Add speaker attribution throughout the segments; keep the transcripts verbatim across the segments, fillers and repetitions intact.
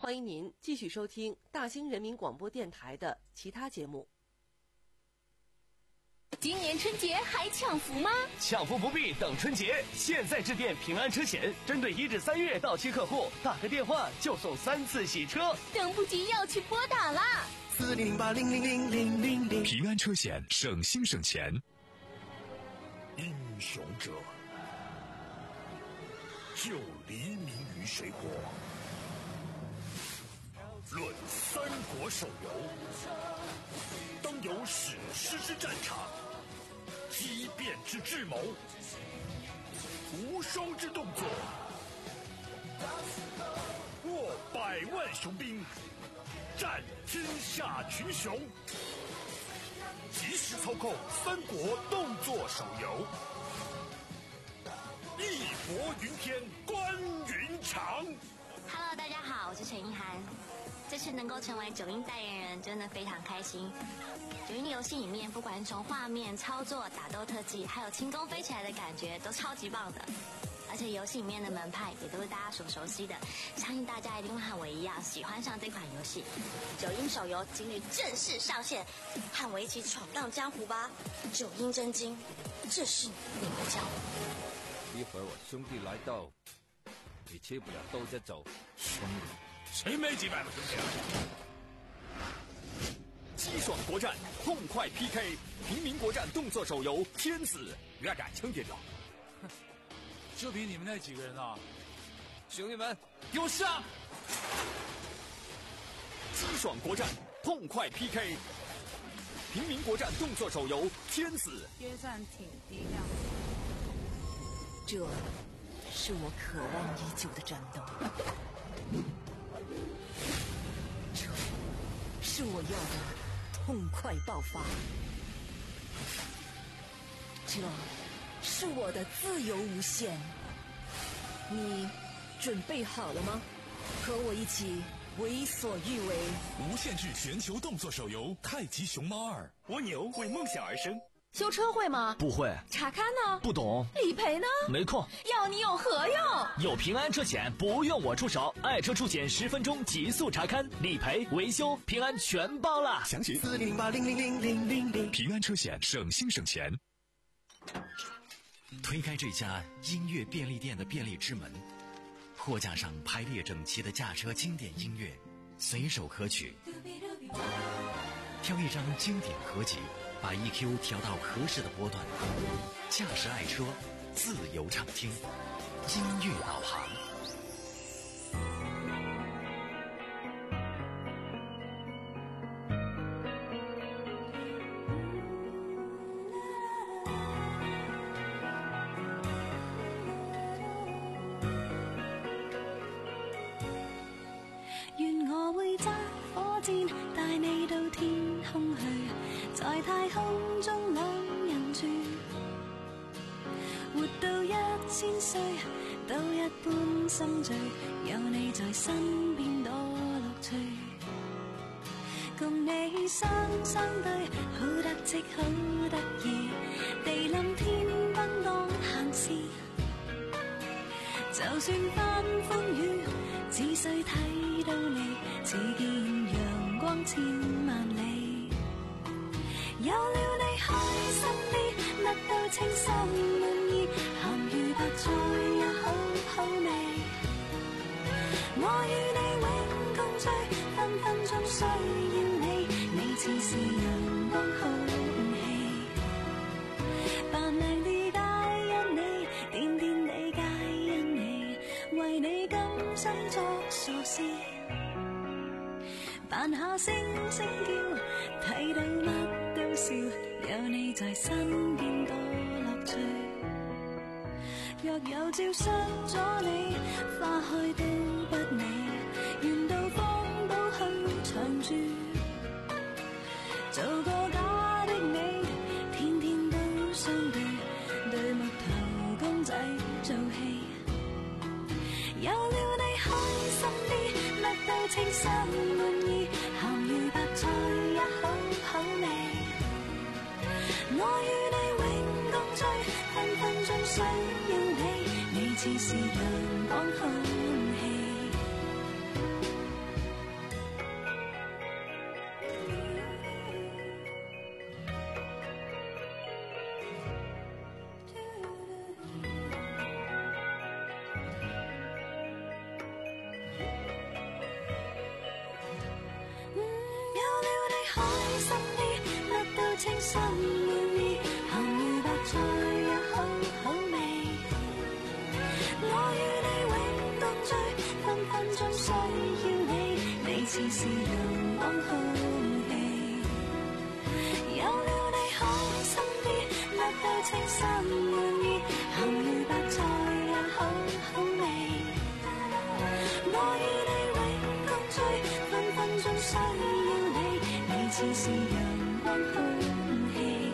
Speaker 1: 欢迎您继续收听大兴人民广播电台的其他节目。
Speaker 2: 今年春节还抢福吗？
Speaker 3: 抢福不必等春节，现在致电平安车险，针对一至三月到期客户，打个电话就送三次洗车。
Speaker 2: 等不及要去拨打啦！
Speaker 4: 四零零八零零零零零零。
Speaker 5: 平安车险，省心省钱。
Speaker 6: 英雄者，救黎民于水火。论三国手游，当有史诗之战场，激变之智谋，无双之动作，握百万雄兵，战天下群雄。即时操控三国动作手游，义薄云天，关云长。
Speaker 7: Hello， 大家好，我是陈意涵。这次能够成为九阴代言人，真的非常开心。九阴的游戏里面，不管是从画面、操作、打斗特技，还有轻功飞起来的感觉，都超级棒的。而且游戏里面的门派也都是大家所熟悉的，相信大家一定会和我一样喜欢上这款游戏。九阴手游今日正式上线，和我一起闯荡江湖吧！九阴真经，这是你的江湖。
Speaker 8: 一会儿我兄弟来到，你吃不了兜着走。
Speaker 6: 兄弟，谁没几百个兄弟啊？
Speaker 3: 激爽国战，痛快 P K， 平民国战动作手游《天子》，别敢轻点了。
Speaker 9: 就凭你们那几个人啊！
Speaker 8: 兄弟们，
Speaker 3: 给我上！激爽国战，痛快 P K， 平民国战动作手游《天子》。
Speaker 10: 约战挺低调。
Speaker 11: 这是我渴望已久的战斗，这是我要的痛快爆发，这是我的自由无限。你准备好了吗？和我一起为所欲为。
Speaker 5: 无限制全球动作手游《太极熊猫二》。
Speaker 3: 蜗牛为梦想而生。
Speaker 2: 修车会吗？
Speaker 3: 不会。
Speaker 2: 查看呢？
Speaker 3: 不懂。
Speaker 2: 理赔呢？
Speaker 3: 没空。
Speaker 2: 要你有何用？
Speaker 3: 有平安车险，不用我出手，爱车出险十分钟极速查看，理赔、维修，平安全包了。
Speaker 5: 详情
Speaker 4: 四零零八零零零零零零。
Speaker 5: 平安车险，省心省钱。
Speaker 12: 推开这家音乐便利店的便利之门，货架上排列整齐的驾车经典音乐，随手可取。挑一张经典合集，把 E Q 调到合适的波段，驾驶爱车，自由畅听，音乐导航。
Speaker 13: 願我會揸火箭帶你到天空去，在太空中兩人住，活到一千歲都一般心醉，有你在身邊多樂趣，共你雙雙對，好得戚好得意，地冧天崩當閒事，就算翻風雨，只需睇到你，似見陽光千萬里。有了你開心啲，乜都稱心滿意，鹹魚白菜也好好味。我與你永共聚，分分鐘需要你，你似是陽光空氣，扮靚啲皆因你，癲癲地皆因你，為你甘心作傻事，扮下星星叫，睇到乜都笑，有你在身邊多樂趣。若有朝失咗你，花開都不美，願到荒島去長住，做個假的你，天天都相對，對木頭公仔做戲。有了你開心啲，乜都稱心滿意，鹹魚白菜也好好味。我與你永共聚，分分鐘需要你，你似是陽光空氣。 似是陽光空氣，有了你好身邊，辣到清新滿意，鹹魚白菜也好好味。我與你永共聚，分分鐘需要你，你似是陽光空氣。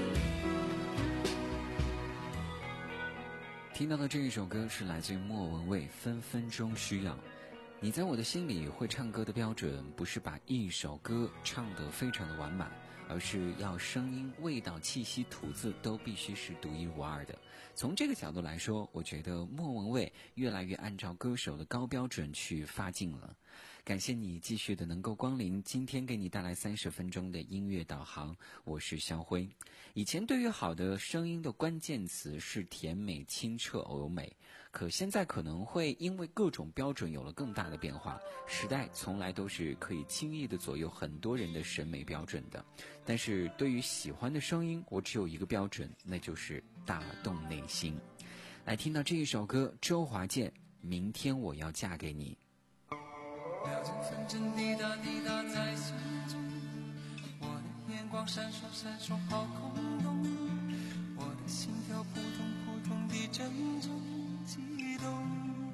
Speaker 14: 听到的这一首歌是来自于莫文蔚《分分钟需要》。你在我的心里会唱歌的标准，不是把一首歌唱得非常的完满，而是要声音、味道、气息、吐字都必须是独一无二的。从这个角度来说，我觉得莫文蔚越来越按照歌手的高标准去发劲了。感谢你继续的能够光临，今天给你带来三十分钟的音乐导航，我是肖辉。以前对于好的声音的关键词是甜美、清澈、柔美，可现在可能会因为各种标准有了更大的变化。时代从来都是可以轻易的左右很多人的审美标准的，但是对于喜欢的声音，我只有一个标准，那就是打动内心。来听到这一首歌，周华健《明天我要嫁给你》。
Speaker 15: 秒针分针滴答滴答在心中，我的眼光闪烁闪烁好空洞，我的心跳扑通扑通地阵阵悸动。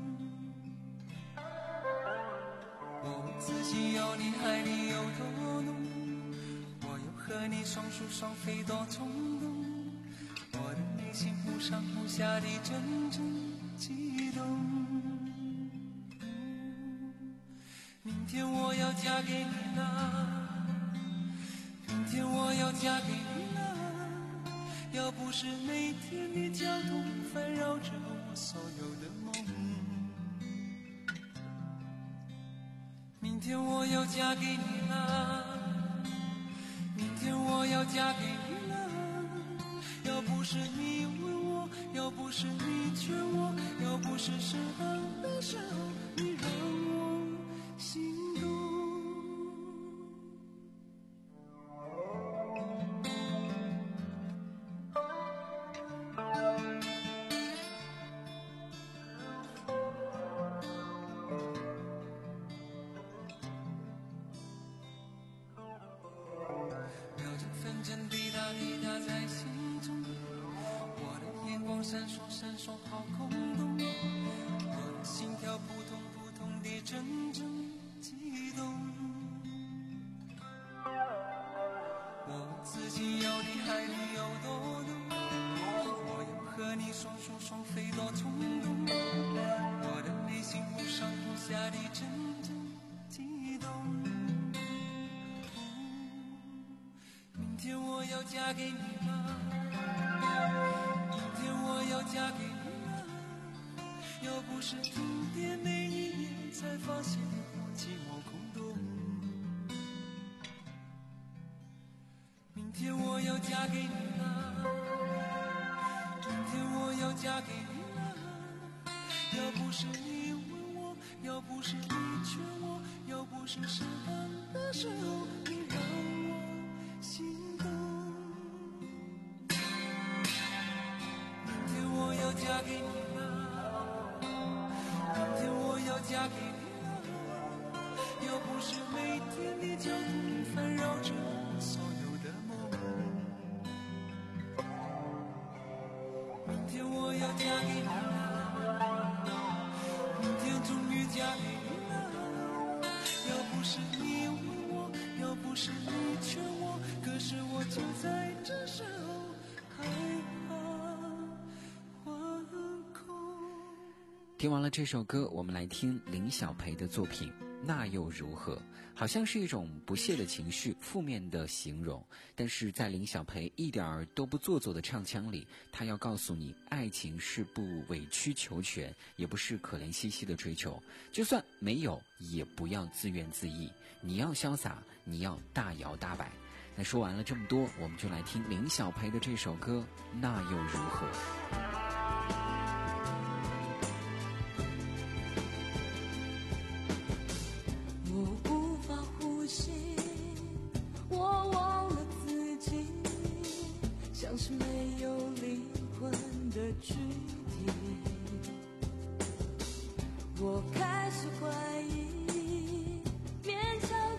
Speaker 15: 我问自己有你爱你有多浓，我又和你双宿双飞多冲动，我的内心忽上忽下地阵阵悸动。明天我要嫁给你了，明天我要嫁给你了，要不是每天的交通烦扰着我所有的梦。明天我要嫁给你了，明天我要嫁给你了，要不是你问我，要不是你劝我，要不是适当的时候你让我心动。秒针分针滴答滴答在心中，我的眼光闪烁闪烁好空洞，我的心跳扑通扑通地阵阵悸动。我问自己有你爱你有多浓，我又和你双宿双飞多冲动，我的内心忽上忽下地阵阵悸动。明天我要嫁给你了，明天我要嫁给你了，要不是停电那一夜才发现我寂寞空洞。明天我要嫁给你了，明天我要嫁给你了，要不是你问我，要不是你劝我，要不是适当的时候你让我心动。明天我要嫁给你了，明天我要嫁给你了，要不是每天的交通烦扰着我所有的梦。明天我要嫁给你了，明天终于嫁给你了，要不是你问我，要不是你劝我，可是我就在这时候害怕惶恐。
Speaker 14: 听完了这首歌，我们来听林小培的作品《那又如何》。好像是一种不屑的情绪，负面的形容，但是在林小培一点儿都不做作的唱腔里，他要告诉你，爱情是不委曲求全，也不是可怜兮兮的追求，就算没有也不要自怨自艾，你要潇洒，你要大摇大摆。那说完了这么多，我们就来听林小培的这首歌《那又如何》。
Speaker 13: 像是没有灵魂的躯体，我开始怀疑，勉强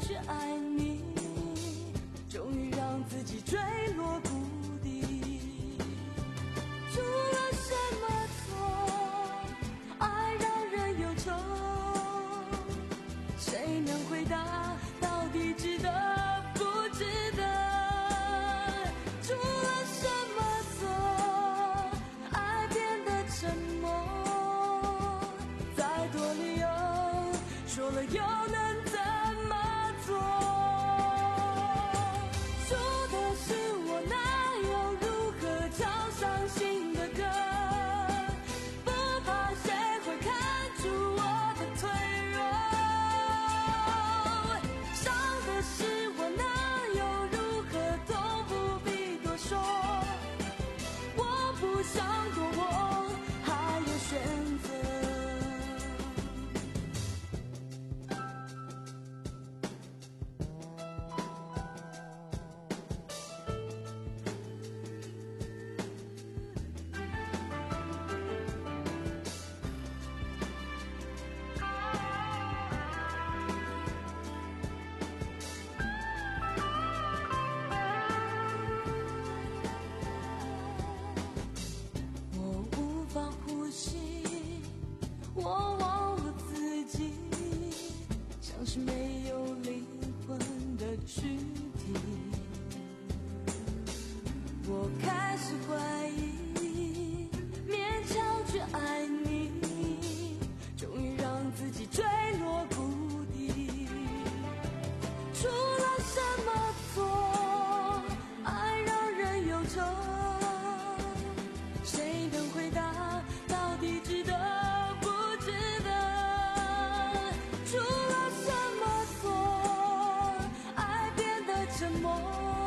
Speaker 13: 底值得不值得？出了什么错，爱变得沉默？再多理由，说了又能怎么做？输的是我，哪有如何唱伤心的歌？不怕谁会看出我的脆弱，伤的是我，哪有如何痛不必多说。我不想躲，我还有选择。我无法呼吸，我忘了自己，像是没有灵魂的躯体。我开始怀疑，勉强去爱你，终于让自己坠落谷底。出了什么错，爱让人忧愁？谁能回答，到底值得不值得？出了什么错，爱变得沉默？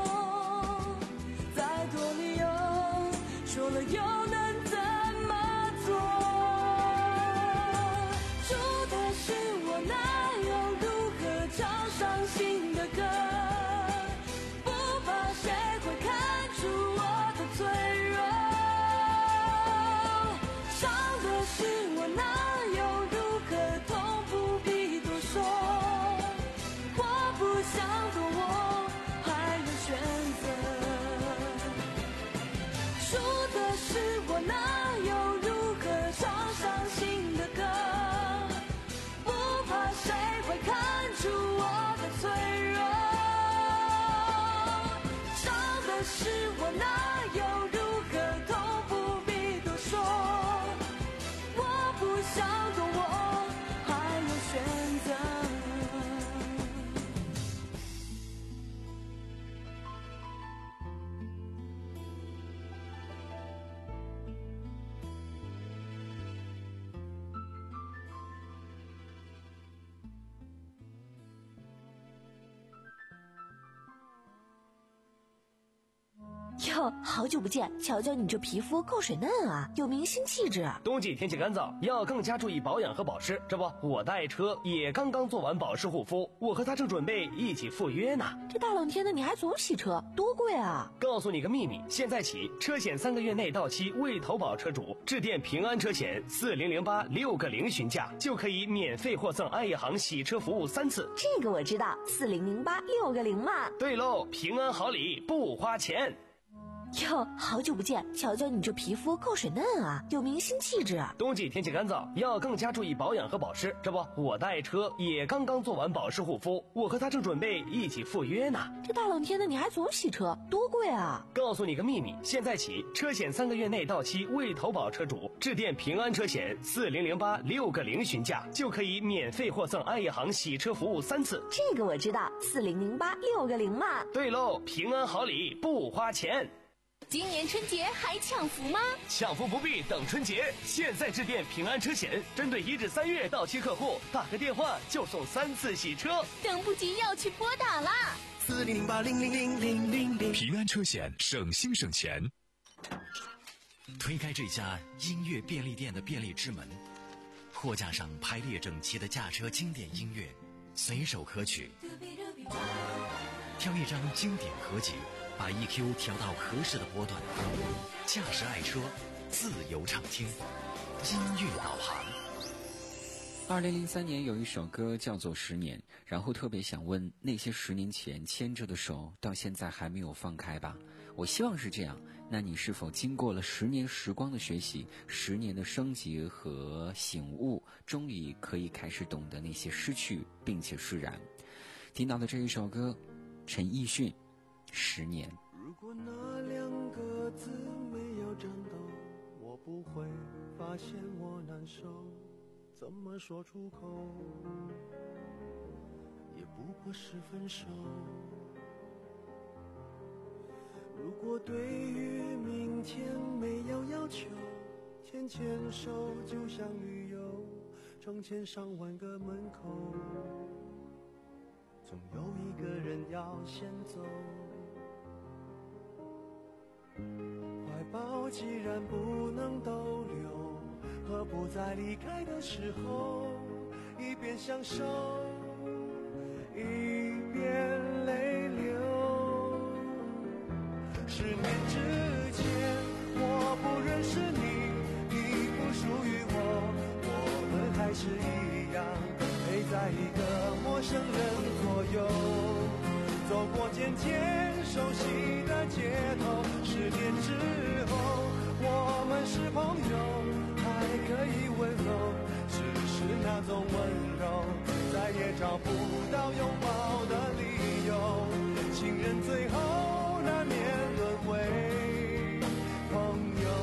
Speaker 13: 再多理由，说了又能怎么做？输的是我，哪有如何唱伤心的歌？不怕谁会看出我的脆弱，伤的是我，哪有如何痛不必多说。我不想躲，我还有选择。输的是我，哪有如何唱伤心的歌？不怕谁会看出我的脆弱，伤的是我，哪有如何痛不必多说。我不想躲，我还有选择。
Speaker 2: 哟，好久不见，瞧瞧你这皮肤够水嫩啊，有明星气质。
Speaker 3: 冬季天气干燥，要更加注意保养和保湿。这不，我的爱车也刚刚做完保湿护肤，我和他正准备一起赴约呢。
Speaker 2: 这大冷天的你还总洗车，多贵啊！
Speaker 3: 告诉你个秘密，现在起车险三个月内到期未投保车主，致电平安车险四零零八六个零询价，就可以免费获赠爱一行洗车服务三次。
Speaker 2: 这个我知道，四零零八六个零嘛。
Speaker 3: 对喽，平安好礼不花钱。
Speaker 2: 哟，好久不见，瞧瞧你这皮肤够水嫩啊，有明星气质。
Speaker 3: 冬季天气干燥，要更加注意保养和保湿。这不，我的爱车也刚刚做完保湿护肤，我和他正准备一起赴约呢。
Speaker 2: 这大冷天的你还总洗车，多贵啊！
Speaker 3: 告诉你个秘密，现在起车险三个月内到期未投保车主，致电平安车险四零零八六个零询价，就可以免费获赠爱一行洗车服务三次。
Speaker 2: 这个我知道，四零零八六个零嘛。
Speaker 3: 对喽，平安好礼不花钱。
Speaker 2: 今年春节还抢福吗？
Speaker 3: 抢福不必等春节，现在致电平安车险，针对一至三月到期客户，打个电话就送三次洗车。
Speaker 2: 等不及要去拨打啦！
Speaker 4: 四零零八零零零零零零。
Speaker 5: 平安车险，省心省钱。
Speaker 12: 推开这家音乐便利店的便利之门，货架上排列整齐的驾车经典音乐，随手可取。挑一张经典合集，把 E Q 调到合适的波段，驾驶爱车，自由畅听，音乐导航。
Speaker 14: 二零零三年有一首歌叫做《十年》，然后特别想问那些十年前牵着的手到现在还没有放开吧？我希望是这样。那你是否经过了十年时光的学习，十年的升级和醒悟，终于可以开始懂得那些失去并且释然？ 听到的这一首歌，陈奕迅《十年》。
Speaker 15: 如果那两个字没有颤抖，我不会发现我难受，怎么说出口，也不过是分手。如果对于明天没有要求，牵牵手就像旅游，成千上万个门口，总有一个人要先走。怀抱既然不能逗留，何不在离开的时候，一边享受，一边泪流。十年之前我不认识你，你不属于我，我们还是一样陪在一个陌生人左右，走过渐渐熟悉的街头。十年之后我们是朋友，还可以温柔，只是那种温柔再也找不到拥抱的理由。情人最后难免沦为朋友。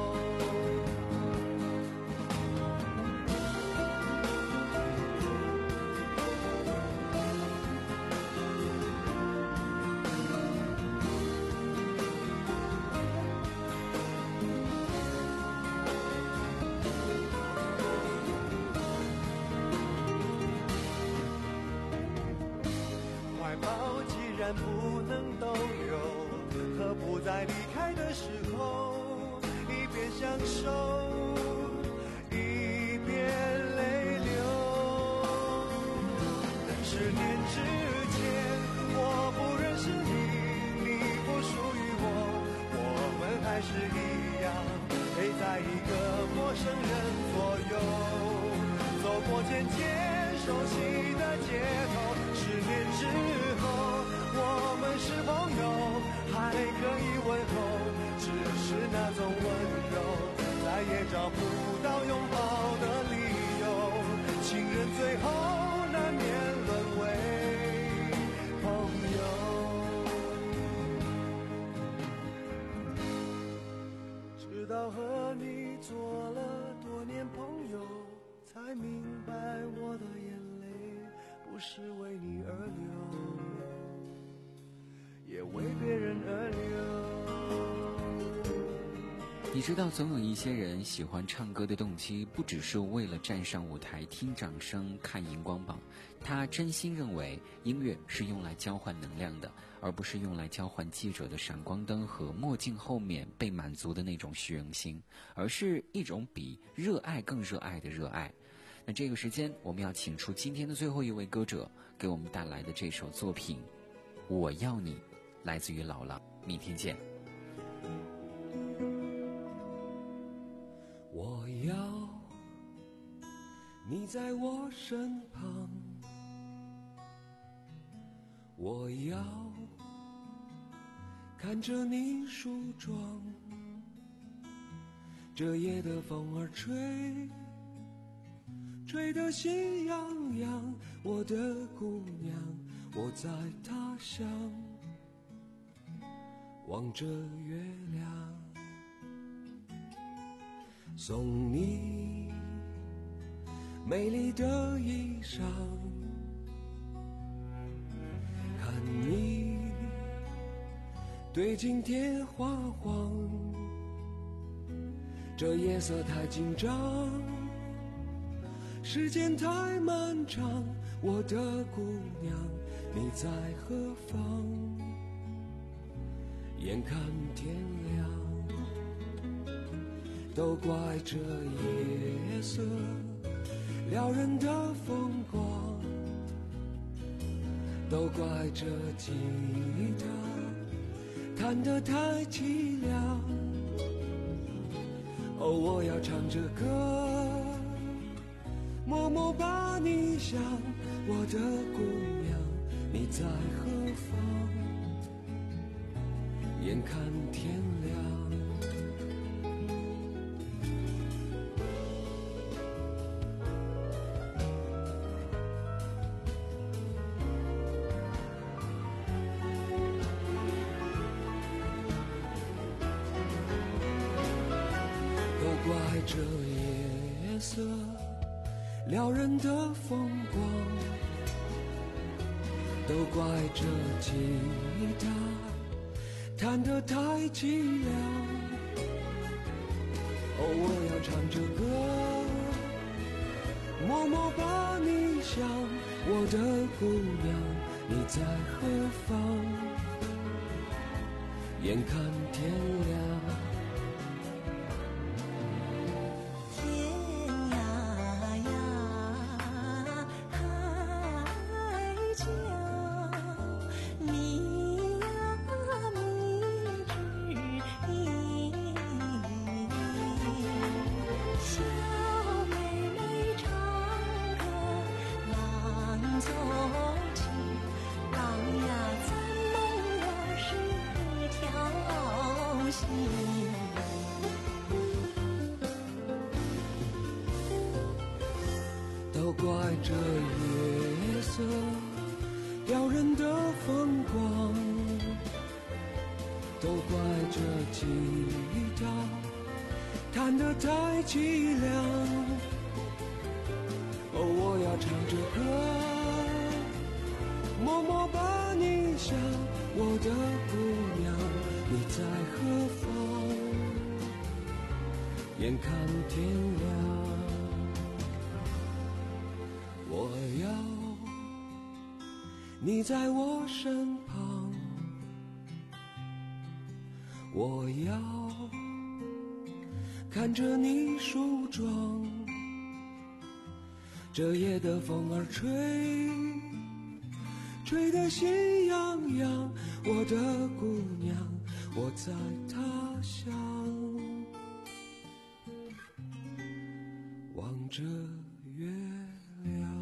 Speaker 15: 怀抱既然不能逗留，何不在离开的时候，一边享受，一边泪流。十年之前我不认识你，你不属于我，我们还是一样陪在一个陌生人左右，走过渐渐熟悉的街头。十年之后我们是朋友，还可以问候，只是那种温柔再也找不到拥抱的理由。情人最后难免沦为朋友。直到和你做了多年朋友，才明白我的眼泪不是为你而流，也为别人而流。
Speaker 14: 你知道，总有一些人喜欢唱歌的动机不只是为了站上舞台听掌声看荧光棒，他真心认为音乐是用来交换能量的，而不是用来交换记者的闪光灯和墨镜后面被满足的那种虚荣心，而是一种比热爱更热爱的热爱。那这个时间我们要请出今天的最后一位歌者，给我们带来的这首作品《我要你》，来自于老狼。明天见。
Speaker 15: 我要你在我身旁，我要看着你梳妆，这夜的风儿吹吹得心痒痒，我的姑娘，我在他乡望着月亮，送你美丽的衣裳，看你对镜贴花黄，这夜色太紧张，时间太漫长，我的姑娘，你在何方？眼看天亮，都怪这夜色撩人的风光，都怪这吉他弹得太凄凉。哦，我要唱着歌，默默把你想，我的姑娘，你在何方？眼看天亮， 这夜色撩人的风光，都怪这吉他弹得太凄凉。哦，我要唱着歌，默默把你想，我的姑娘，你在何方？眼看天亮。都怪这夜色撩人的风光，都怪这吉他弹得太凄凉。哦，我要唱着歌，默默把你想，我的姑娘，你在何方？眼看天亮。我要你在我身旁，我要看着你梳妆，这夜的风儿吹，吹得心痒痒，我的姑娘，我在他乡，望着月亮。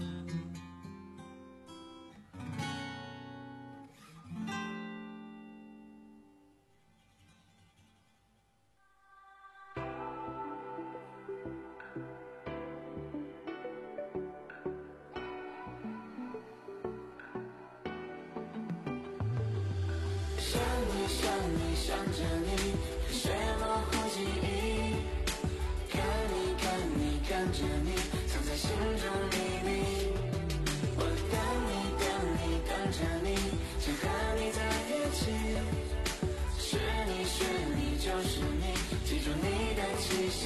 Speaker 16: 想你想你想着你，血模糊记忆，看你看你看着你，藏在心中秘密。我等你等你等着你，想和你在一起。是你是你就是你，记住你的气息。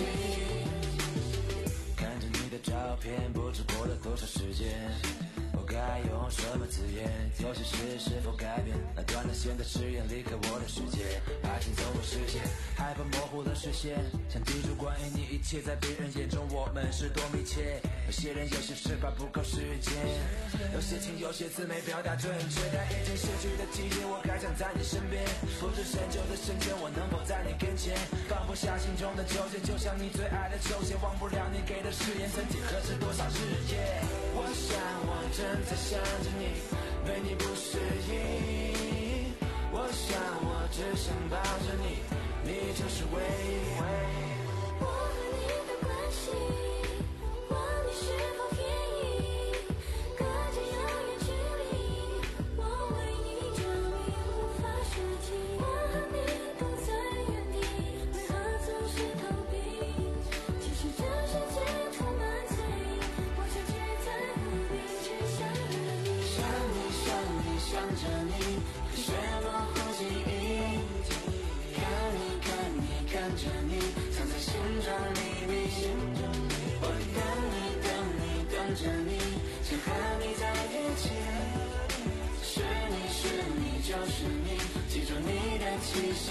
Speaker 16: 看着你的照片，不知过了多少时间。我该用什么字眼？有些事是否改变？那断了线的誓言离开我的世界，爱情走入视线，害怕模糊了视线，想记住关于你一切，在别人眼中我们是多密切。有些人有些事怕不够时间，有些情有些字没表达准确，但已经失去的季节，我还想在你身边。不知深秋的瞬间，我能否在你跟前？放不下心中的纠结，就像你最爱的球鞋，忘不了你给的誓言，曾几何时多少日夜。我想我正在想着你，对你不适应。我想我只想抱着你，你就是唯一。我和你的关系，问你是否便宜？隔着遥远距离，我为你着迷，无法舍弃。我和你都在原地，为何总是逃避？其实这世界充满罪，我想却在乎你，只想着你。想你想你想着你，血模糊记忆。看你看你看着你，藏在心中秘密。我等你等你等着你，想和你在一起。是你是你就是你，记住你的气息。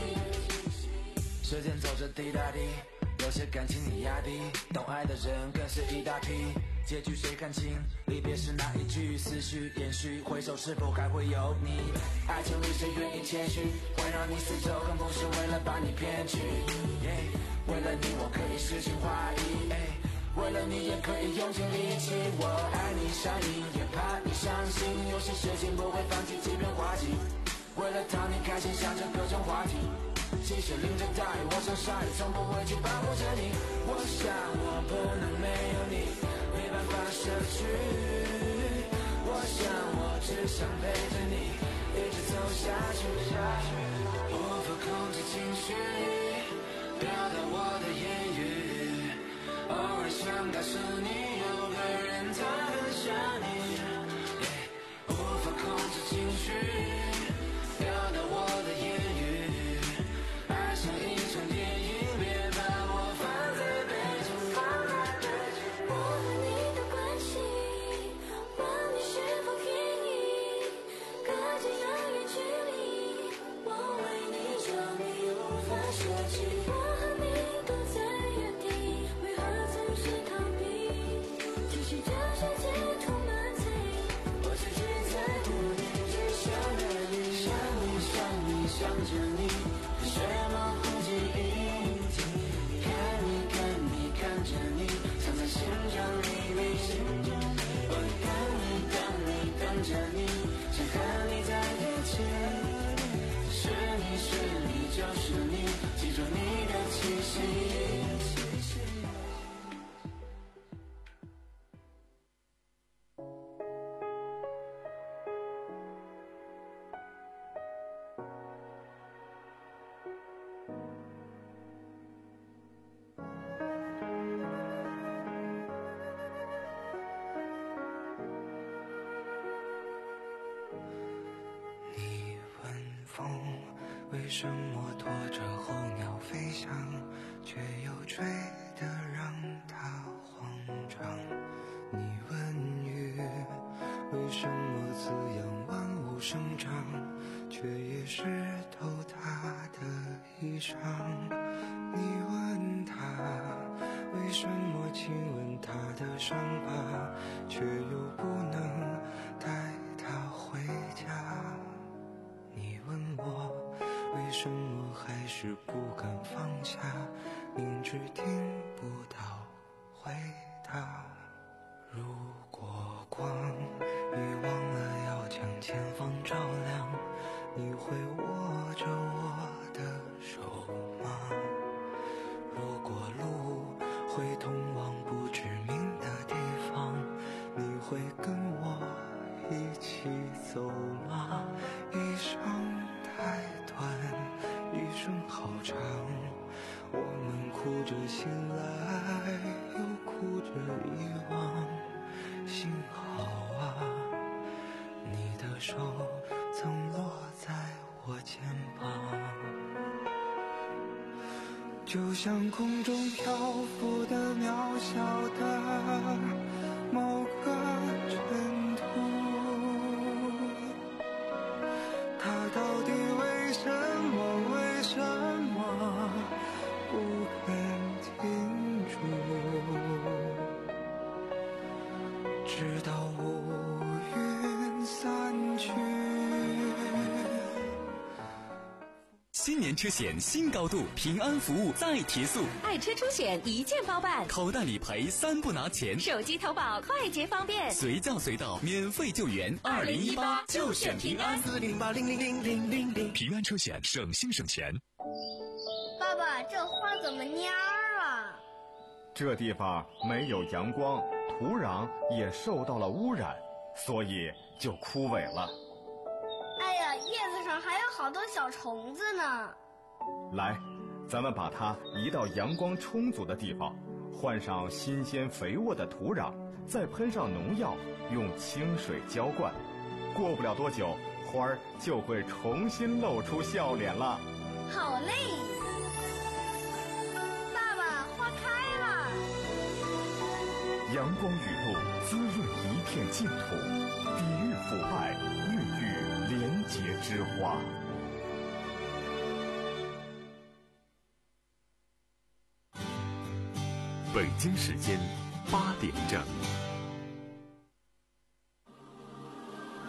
Speaker 16: 时间走着滴答滴，有些感情你压低，懂爱的人更是一大批。结局谁看清？离别是哪一句？思绪延续，回首是否还会有你？爱情里谁愿意谦虚？环绕你四周，更不是为了把你骗去。Yeah, 为了你，我可以诗情画意。Hey, 为了你，也可以用尽力气。我爱你上瘾，也怕你伤心。有些事情不会放弃，即便滑稽。为了讨你开心，想着各种话题。即使淋着大雨，我像鲨鱼，从不会去保护着你。我想我不能没有你，没办法舍去。我想我只想陪着你，一直走下去。无法控制情绪，表达我的言语。 想告诉你，有个人他很想你， yeah, 无法控制情绪，表达我的言语，爱像一场电影，别把我放在背景，放在背景。
Speaker 13: 我和你的关系，问你是否愿意，隔着遥远距离，我为你着迷，无法舍弃。我和你都在原地，为何总是逃避？其实这世界充满猜疑，我只是在乎你，只想着你，
Speaker 16: 想你想你想着你，学模糊记忆，看你看你看着你，藏在心中秘密。我等你等你等着你，想和你在一起，是你是你就是你，记住你的气息。
Speaker 15: 为什么拖着候鸟飞翔，却又追得让它慌张？你问雨，为什么滋养万物生长，却也湿透它的衣裳？你问他，为什么亲吻他的伤疤，却又不能带他回家？你问我，为什么还是不敢放下，明知听不到回答？如果光你忘了要将前方照亮，你会握着我的手吗？如果路会通往不知名的地方，你会跟我一起走吗？一生太短，一生好长，我们哭着醒来，又哭着遗忘。幸好啊，你的手曾落在我肩膀，就像空中漂浮的渺小的某个尘土，它到底为什么为什么不肯停住？直到乌云散去。
Speaker 17: 新年车险新高度，平安服务再提速，
Speaker 2: 爱车出险一键包办，
Speaker 17: 口袋理赔三不拿钱，
Speaker 2: 手机投保快捷方便，
Speaker 17: 随叫随到，免费救援。二零一八就选平安，
Speaker 4: 四零八零零零零零零，
Speaker 5: 平安车险省心省钱。
Speaker 18: 爸爸，这花怎么蔫儿了？
Speaker 19: 这地方没有阳光，土壤也受到了污染，所以就枯萎了。
Speaker 18: 哎呀，叶子上还有好多小虫子呢。
Speaker 19: 来，咱们把它移到阳光充足的地方，换上新鲜肥沃的土壤，再喷上农药，用清水浇灌。过不了多久，花儿就会重新露出笑脸了。
Speaker 18: 好嘞！爸爸，花开了。
Speaker 19: 阳光雨露滋润一片净土，抵御腐败，孕育廉洁之花。
Speaker 5: 北京时间八点整。